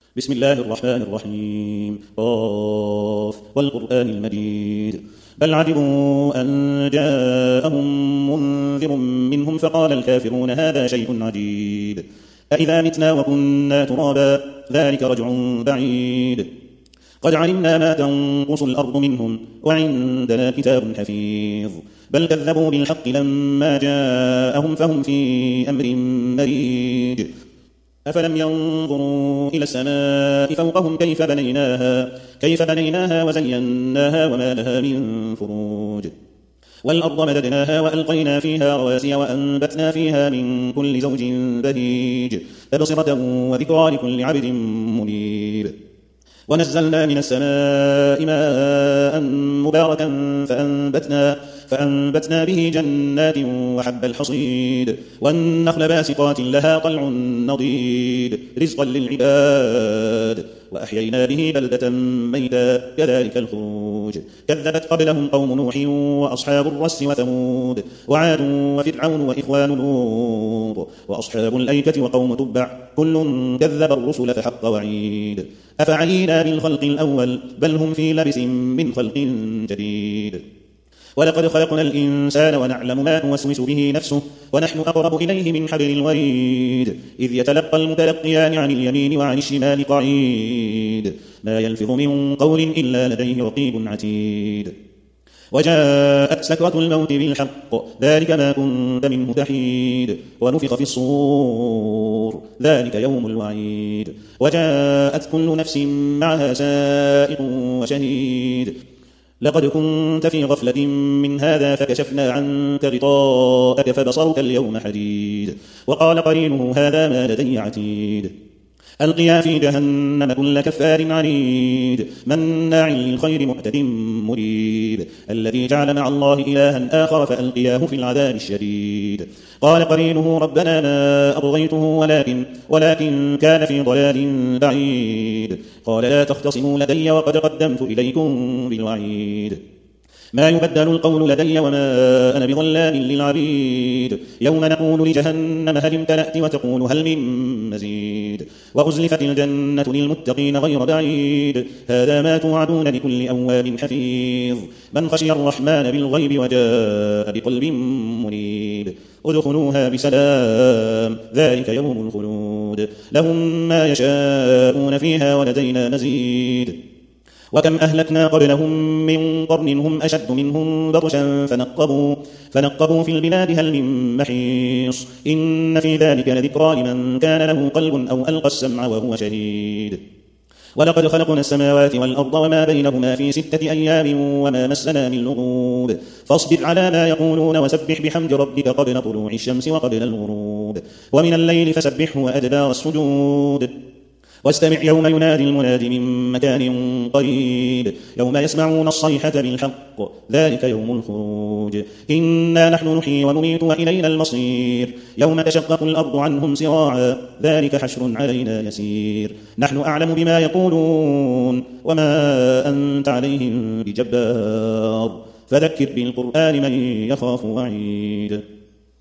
بسم الله الرحمن الرحيم قاف والقرآن المجيد بل عجبوا أن جاءهم منذر منهم فقال الكافرون هذا شيء عجيب أإذا متنا وكنا ترابا ذلك رجع بعيد قد علمنا ما تنقص الأرض منهم وعندنا كتاب حفيظ بل كذبوا بالحق لما جاءهم فهم في أمر مريج أفلم ينظروا إلى السماء فوقهم كيف بنيناها وزيناها وما لها من فروج والأرض مددناها وألقينا فيها رواسي وأنبتنا فيها من كل زوج بهيج تبصرة وذكرى لكل عبد منيب ونزلنا من السماء ماء مباركا فأنبتنا به جنات وحب الحصيد والنخل باسقات لها طلع نضيد رزقا للعباد وأحيينا به بلدة ميتا كذلك الخروج كذبت قبلهم قوم نوح وأصحاب الرس وثمود وعاد وفرعون وإخوان لوط وأصحاب الأيكة وقوم تبع كل كذب الرسل فحق وعيد أفعينا بالخلق الأول بل هم في لبس من خلق جديد ولقد خلقنا الإنسان ونعلم ما توسوس به نفسه ونحن أقرب إليه من حبل الوريد إذ يتلقى المتلقيان عن اليمين وعن الشمال قعيد ما يلفظ من قول إلا لديه رقيب عتيد وجاءت سكرة الموت بالحق ذلك ما كنت منه تحيد ونفخ في الصور ذلك يوم الوعيد وجاءت كل نفس معها سائق وشهيد لقد كنت في غفلة من هذا فكشفنا عنك غطاءك فبصرك اليوم حديد وقال قرينه هذا ما لدي عتيد ألقيا في جهنم كل كفار عنيد مناع للخير معتد مريب الذي جعل مع الله إلها آخر فألقياه في العذاب الشديد قال قرينه ربنا ما أطغيته ولكن كان في ضلال بعيد قال لا تختصموا لدي وقد قدمت إليكم بالوعيد ما يبدل القول لدي وما أنا بظلام للعبيد يوم نقول لجهنم هل امتلأت وتقول هل من مزيد وأزلفت الجنة للمتقين غير بعيد هذا ما توعدون لكل أواب حفيظ من خشي الرحمن بالغيب وجاء بقلب منيب ادخلوها بسلام ذلك يوم الخلود لهم ما يشاءون فيها ولدينا مزيد وكم أهلكنا قبلهم من قرن هم أشد منهم بطشا فنقبوا في البلاد هل من محيص إن في ذلك لذكرى لمن كان له قلب أو ألقى السمع وهو شهيد ولقد خلقنا السماوات والأرض وما بينهما في 6 أيام وما مسنا من لغوب فاصبر على ما يقولون وسبح بحمد ربك قبل طلوع الشمس وقبل الغروب ومن الليل فسبحه وأدبار السجود واستمع يوم ينادي المناد من مكان قريب يوم يسمعون الصيحة بالحق ذلك يوم الخروج إنا نحن نحيي ونميت وإلينا المصير يوم تشقق الأرض عنهم سراعا ذلك حشر علينا يسير نحن أعلم بما يقولون وما أنت عليهم بجبار فذكر بالقرآن من يخاف وعيد